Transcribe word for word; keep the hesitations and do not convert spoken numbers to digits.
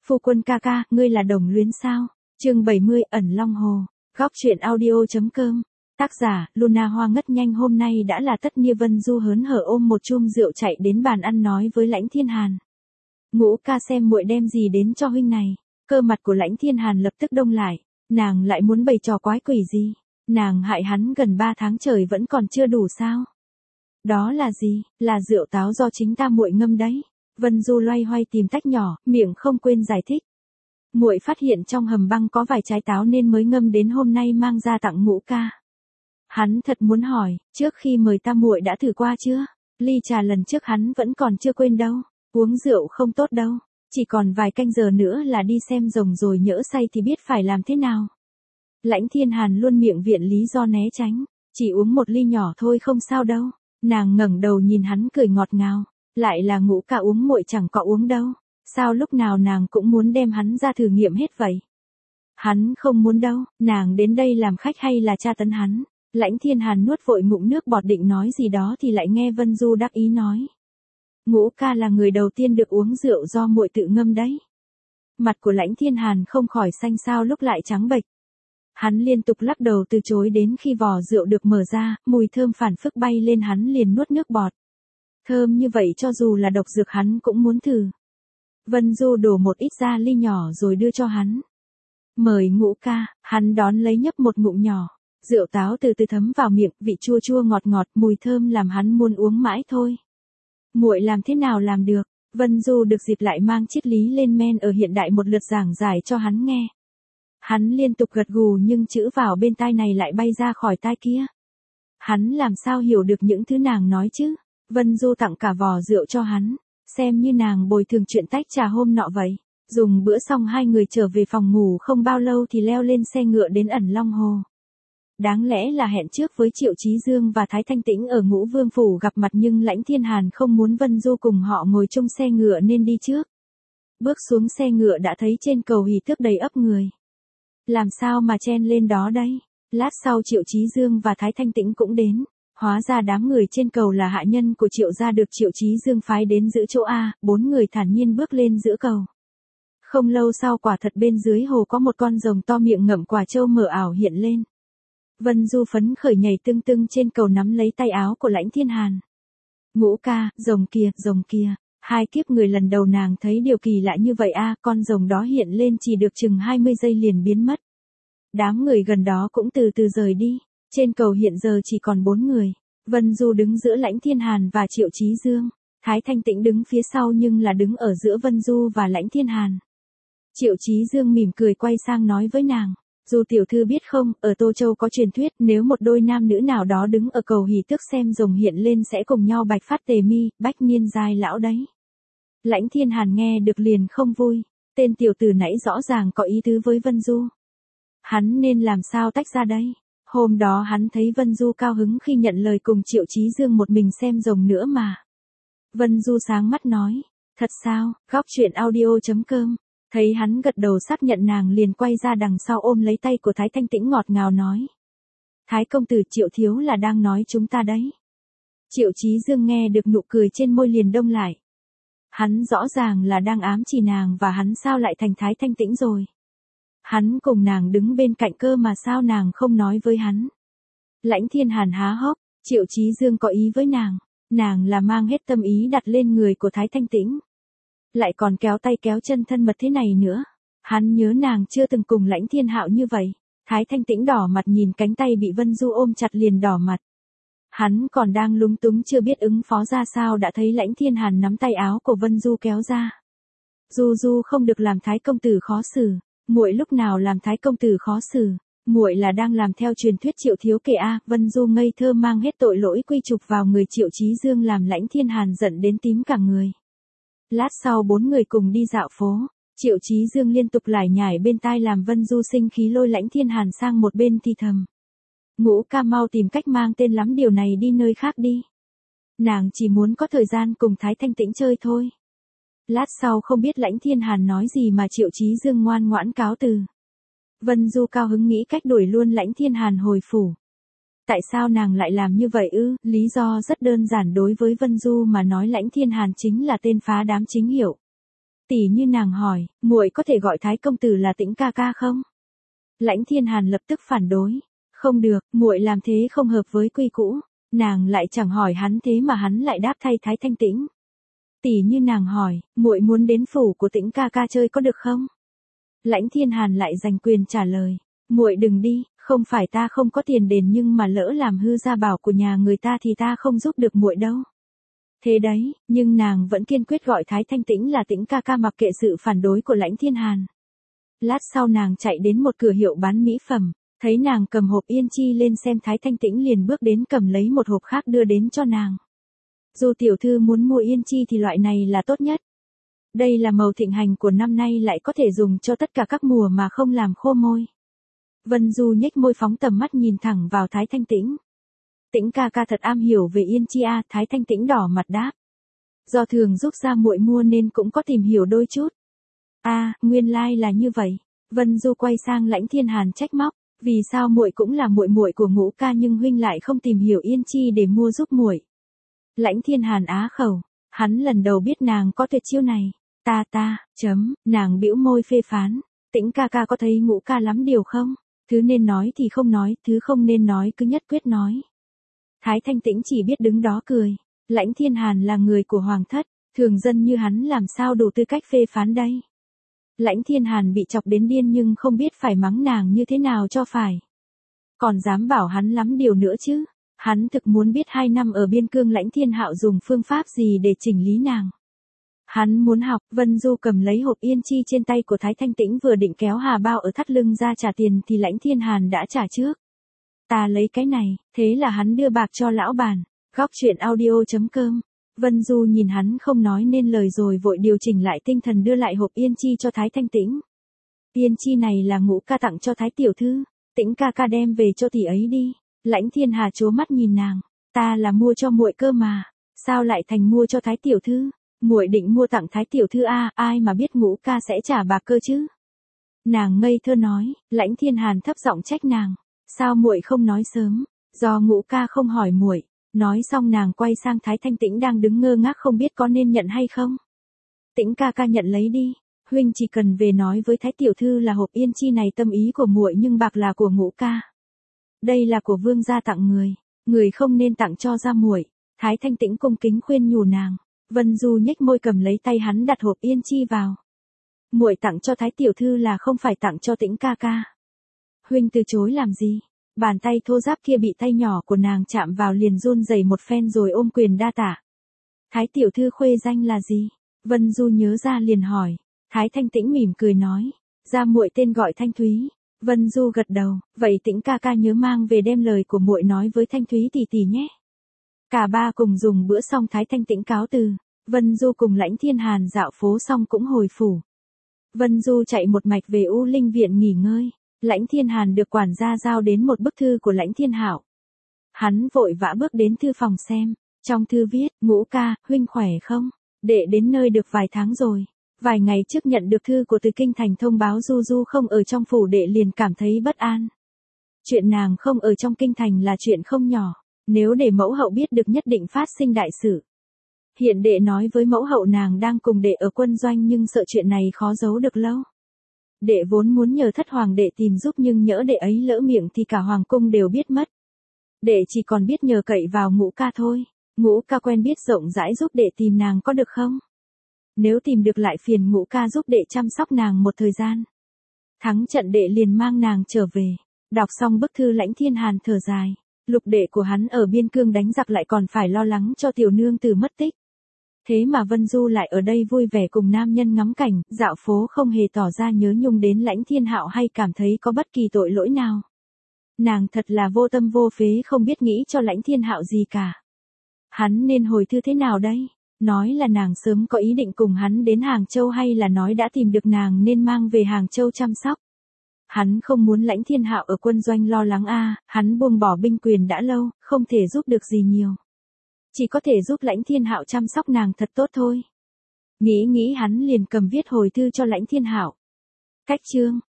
Phu quân ca ca, ngươi là đồng luyến sao? Chương bảy mươi, ẩn Long Hồ. Góc truyện audio.com. Tác giả, Luna Hoa ngất nhanh. Hôm nay đã là tất niên. Vân Du hớn hở ôm một chum rượu chạy đến bàn ăn nói với Lãnh Thiên Hàn. Ngũ ca xem muội đem gì đến cho huynh này. Cơ mặt của Lãnh Thiên Hàn lập tức đông lại. Nàng lại muốn bày trò quái quỷ gì? Nàng hại hắn gần ba tháng trời vẫn còn chưa đủ sao? Đó là gì? Là rượu táo do chính ta muội ngâm đấy. Vân Du loay hoay tìm tách nhỏ, miệng không quên giải thích. Muội phát hiện trong hầm băng có vài trái táo nên mới ngâm đến hôm nay mang ra tặng Ngũ ca. Hắn thật muốn hỏi, trước khi mời ta muội đã thử qua chưa? Ly trà lần trước hắn vẫn còn chưa quên đâu. Uống rượu không tốt đâu. Chỉ còn vài canh giờ nữa là đi xem rồng rồi, nhỡ say thì biết phải làm thế nào. Lãnh Thiên Hàn luôn miệng viện lý do né tránh. Chỉ uống một ly nhỏ thôi không sao đâu. Nàng ngẩng đầu nhìn hắn cười ngọt ngào. Lại là Ngũ ca uống, muội chẳng có uống đâu. Sao lúc nào nàng cũng muốn đem hắn ra thử nghiệm hết vậy? Hắn không muốn đâu. Nàng đến đây làm khách hay là tra tấn hắn? Lãnh Thiên Hàn nuốt vội ngụm nước bọt định nói gì đó thì lại nghe Vân Du đắc ý nói. Ngũ ca là người đầu tiên được uống rượu do muội tự ngâm đấy. Mặt của Lãnh Thiên Hàn không khỏi xanh xao lúc lại trắng bệch. Hắn liên tục lắc đầu từ chối đến khi vò rượu được mở ra, mùi thơm phản phất bay lên, hắn liền nuốt nước bọt. Thơm như vậy cho dù là độc dược hắn cũng muốn thử. Vân Du đổ một ít ra ly nhỏ rồi đưa cho hắn. Mời Ngũ ca. Hắn đón lấy nhấp một ngụm nhỏ. Rượu táo từ từ thấm vào miệng, vị chua chua ngọt ngọt, mùi thơm làm hắn muốn uống mãi thôi. Muội làm thế nào làm được? Vân Du được dịp lại mang triết lý lên men ở hiện đại một lượt giảng giải cho hắn nghe. Hắn liên tục gật gù nhưng chữ vào bên tai này lại bay ra khỏi tai kia. Hắn làm sao hiểu được những thứ nàng nói chứ? Vân Du tặng cả vò rượu cho hắn, xem như nàng bồi thường chuyện tách trà hôm nọ vậy. Dùng bữa xong hai người trở về phòng ngủ, không bao lâu thì leo lên xe ngựa đến ẩn Long Hồ. Đáng lẽ là hẹn trước với Triệu Chí Dương và Thái Thanh Tĩnh ở Ngũ Vương Phủ gặp mặt, nhưng Lãnh Thiên Hàn không muốn Vân Du cùng họ ngồi chung xe ngựa nên đi trước. Bước xuống xe ngựa đã thấy trên cầu hỷ tước đầy ắp người. Làm sao mà chen lên đó đây? Lát sau Triệu Chí Dương và Thái Thanh Tĩnh cũng đến. Hóa ra đám người trên cầu là hạ nhân của Triệu gia được Triệu Chí Dương phái đến giữ chỗ A. Bốn người thản nhiên bước lên giữa cầu. Không lâu sau, quả thật bên dưới hồ có một con rồng to miệng ngậm quả trâu mở ảo hiện lên. Vân Du phấn khởi nhảy tưng tưng trên cầu nắm lấy tay áo của Lãnh Thiên Hàn. Ngũ ca, rồng kia, rồng kia. Hai kiếp người lần đầu nàng thấy điều kỳ lạ như vậy a, con rồng đó hiện lên chỉ được chừng hai mươi giây liền biến mất. Đám người gần đó cũng từ từ rời đi. Trên cầu hiện giờ chỉ còn bốn người. Vân Du đứng giữa Lãnh Thiên Hàn và Triệu Chí Dương. Thái Thanh Tĩnh đứng phía sau nhưng là đứng ở giữa Vân Du và Lãnh Thiên Hàn. Triệu Chí Dương mỉm cười quay sang nói với nàng. Du tiểu thư biết không, ở Tô Châu có truyền thuyết nếu một đôi nam nữ nào đó đứng ở cầu hỷ tước xem rồng hiện lên sẽ cùng nhau bạch phát tề mi, bách niên giai lão đấy. Lãnh Thiên Hàn nghe được liền không vui. Tên tiểu tử nãy rõ ràng có ý tứ với Vân Du. Hắn nên làm sao tách ra đây? Hôm đó hắn thấy Vân Du cao hứng khi nhận lời cùng Triệu Chí Dương một mình xem rồng nữa mà. Vân Du sáng mắt nói. Thật sao? Góc truyện audio.com. Thấy hắn gật đầu xác nhận, nàng liền quay ra đằng sau ôm lấy tay của Thái Thanh Tĩnh ngọt ngào nói. Thái công tử, Triệu thiếu là đang nói chúng ta đấy. Triệu Chí Dương nghe được nụ cười trên môi liền đông lại. Hắn rõ ràng là đang ám chỉ nàng, và hắn sao lại thành Thái Thanh Tĩnh rồi? Hắn cùng nàng đứng bên cạnh cơ mà sao nàng không nói với hắn? Lãnh Thiên Hàn há hốc. Triệu Chí Dương có ý với nàng. Nàng là mang hết tâm ý đặt lên người của Thái Thanh Tĩnh. Lại còn kéo tay kéo chân thân mật thế này nữa. Hắn nhớ nàng chưa từng cùng Lãnh Thiên Hạo như vậy. Thái Thanh Tĩnh đỏ mặt nhìn cánh tay bị Vân Du ôm chặt liền đỏ mặt. Hắn còn đang lúng túng chưa biết ứng phó ra sao đã thấy Lãnh Thiên Hàn nắm tay áo của Vân Du kéo ra. Du Du không được làm Thái công tử khó xử. Muội lúc nào làm Thái công tử khó xử? Muội là đang làm theo truyền thuyết Triệu thiếu kể a. Vân Du ngây thơ mang hết tội lỗi quy chụp vào người Triệu Chí Dương làm Lãnh Thiên Hàn giận đến tím cả người. Lát sau bốn người cùng đi dạo phố. Triệu Chí Dương liên tục lải nhải bên tai làm Vân Du sinh khí lôi Lãnh Thiên Hàn sang một bên thì thầm. Ngũ ca mau tìm cách mang tên lắm điều này đi nơi khác đi. Nàng chỉ muốn có thời gian cùng Thái Thanh Tĩnh chơi thôi. Lát sau không biết Lãnh Thiên Hàn nói gì mà Triệu Chí Dương ngoan ngoãn cáo từ. Vân Du cao hứng nghĩ cách đuổi luôn Lãnh Thiên Hàn hồi phủ. Tại sao nàng lại làm như vậy ư? Lý do rất đơn giản, đối với Vân Du mà nói Lãnh Thiên Hàn chính là tên phá đám chính hiệu. Tỷ như nàng hỏi, muội có thể gọi Thái công tử là Tĩnh ca ca không? Lãnh Thiên Hàn lập tức phản đối, không được, muội làm thế không hợp với quy cũ. Nàng lại chẳng hỏi hắn thế mà hắn lại đáp thay Thái Thanh Tĩnh. Tỷ như nàng hỏi, muội muốn đến phủ của Tĩnh ca ca chơi có được không? Lãnh Thiên Hàn lại giành quyền trả lời, muội đừng đi, không phải ta không có tiền đền nhưng mà lỡ làm hư gia bảo của nhà người ta thì ta không giúp được muội đâu. Thế đấy, nhưng nàng vẫn kiên quyết gọi Thái Thanh Tĩnh là Tĩnh ca ca mặc kệ sự phản đối của Lãnh Thiên Hàn. Lát sau nàng chạy đến một cửa hiệu bán mỹ phẩm, thấy nàng cầm hộp yên chi lên xem Thái Thanh Tĩnh liền bước đến cầm lấy một hộp khác đưa đến cho nàng. Dù tiểu thư muốn mua yên chi thì loại này là tốt nhất. Đây là màu thịnh hành của năm nay lại có thể dùng cho tất cả các mùa mà không làm khô môi. Vân Du nhếch môi phóng tầm mắt nhìn thẳng vào Thái Thanh Tĩnh. Tĩnh ca ca thật am hiểu về yên chi a, Thái Thanh Tĩnh đỏ mặt đáp. Do thường giúp gia muội mua nên cũng có tìm hiểu đôi chút. A, à, nguyên lai like là như vậy. Vân Du quay sang Lãnh Thiên Hàn trách móc, vì sao muội cũng là muội muội của Ngũ ca nhưng huynh lại không tìm hiểu yên chi để mua giúp muội. Lãnh Thiên Hàn á khẩu, hắn lần đầu biết nàng có tuyệt chiêu này. Ta ta, chấm, nàng bĩu môi phê phán, Tĩnh ca ca có thấy Ngũ ca lắm điều không? Thứ nên nói thì không nói, thứ không nên nói cứ nhất quyết nói. Thái Thanh Tĩnh chỉ biết đứng đó cười. Lãnh Thiên Hàn là người của hoàng thất, thường dân như hắn làm sao đủ tư cách phê phán đây. Lãnh Thiên Hàn bị chọc đến điên nhưng không biết phải mắng nàng như thế nào cho phải. Còn dám bảo hắn lắm điều nữa chứ. Hắn thực muốn biết hai năm ở biên cương Lãnh Thiên Hạo dùng phương pháp gì để chỉnh lý nàng. Hắn muốn học. Vân Du cầm lấy hộp yên chi trên tay của Thái Thanh Tĩnh vừa định kéo hà bao ở thắt lưng ra trả tiền thì Lãnh Thiên Hàn đã trả trước. Ta lấy cái này, thế là hắn đưa bạc cho lão bản. Góc truyện audio.com. Vân Du nhìn hắn không nói nên lời rồi vội điều chỉnh lại tinh thần đưa lại hộp yên chi cho Thái Thanh Tĩnh. Yên chi này là Ngũ ca tặng cho Thái tiểu thư, Tĩnh ca ca đem về cho tỷ ấy đi. Lãnh Thiên Hà trố mắt nhìn nàng, ta là mua cho muội cơ mà, sao lại thành mua cho Thái tiểu thư? Muội định mua tặng Thái tiểu thư a, ai mà biết Ngũ ca sẽ trả bạc cơ chứ? Nàng ngây thơ nói. Lãnh Thiên Hàn thấp giọng trách nàng, sao muội không nói sớm? Do Ngũ ca không hỏi muội. Nói xong nàng quay sang Thái Thanh Tĩnh đang đứng ngơ ngác không biết có nên nhận hay không. Tĩnh ca ca nhận lấy đi, huynh chỉ cần về nói với Thái tiểu thư là hộp yên chi này tâm ý của muội nhưng bạc là của Ngũ ca. Đây là của vương gia tặng người, người không nên tặng cho gia muội. Thái Thanh Tĩnh cung kính khuyên nhủ nàng. Vân Du nhếch môi cầm lấy tay hắn đặt hộp yên chi vào. Muội tặng cho Thái tiểu thư là không phải tặng cho Tĩnh ca ca. Huynh từ chối làm gì? Bàn tay thô ráp kia bị tay nhỏ của nàng chạm vào liền run rẩy một phen rồi ôm quyền đa tạ. Thái tiểu thư khuê danh là gì? Vân Du nhớ ra liền hỏi. Thái Thanh Tĩnh mỉm cười nói, gia muội tên gọi Thanh Thúy. Vân Du gật đầu, vậy Tĩnh ca ca nhớ mang về đem lời của muội nói với Thanh Thúy tỷ tỷ nhé. Cả ba cùng dùng bữa xong Thái Thanh Tĩnh cáo từ. Vân Du cùng Lãnh Thiên Hàn dạo phố xong cũng hồi phủ. Vân Du chạy một mạch về U Linh viện nghỉ ngơi. Lãnh Thiên Hàn được quản gia giao đến một bức thư của Lãnh Thiên Hạo. Hắn vội vã bước đến thư phòng xem. Trong thư viết, Ngũ ca, huynh khỏe không? Đệ đến nơi được vài tháng rồi. Vài ngày trước nhận được thư của từ kinh thành thông báo Du Du không ở trong phủ đệ liền cảm thấy bất an. Chuyện nàng không ở trong kinh thành là chuyện không nhỏ. Nếu để mẫu hậu biết được nhất định phát sinh đại sự. Hiện đệ nói với mẫu hậu nàng đang cùng đệ ở quân doanh nhưng sợ chuyện này khó giấu được lâu. Đệ vốn muốn nhờ thất hoàng đệ tìm giúp nhưng nhỡ đệ ấy lỡ miệng thì cả hoàng cung đều biết mất. Đệ chỉ còn biết nhờ cậy vào Ngũ ca thôi. Ngũ ca quen biết rộng rãi giúp đệ tìm nàng có được không? Nếu tìm được lại phiền Ngũ ca giúp đệ chăm sóc nàng một thời gian. Thắng trận đệ liền mang nàng trở về. Đọc xong bức thư Lãnh Thiên Hàn thở dài. Lục đệ của hắn ở biên cương đánh giặc lại còn phải lo lắng cho tiểu nương tử mất tích. Thế mà Vân Du lại ở đây vui vẻ cùng nam nhân ngắm cảnh, dạo phố không hề tỏ ra nhớ nhung đến Lãnh Thiên Hạo hay cảm thấy có bất kỳ tội lỗi nào. Nàng thật là vô tâm vô phế không biết nghĩ cho Lãnh Thiên Hạo gì cả. Hắn nên hồi thư thế nào đây? Nói là nàng sớm có ý định cùng hắn đến Hàng Châu hay là nói đã tìm được nàng nên mang về Hàng Châu chăm sóc? Hắn không muốn Lãnh Thiên Hạo ở quân doanh lo lắng a, hắn buông bỏ binh quyền đã lâu, không thể giúp được gì nhiều. Chỉ có thể giúp Lãnh Thiên Hạo chăm sóc nàng thật tốt thôi. Nghĩ nghĩ hắn liền cầm viết hồi thư cho Lãnh Thiên Hạo. Cách chương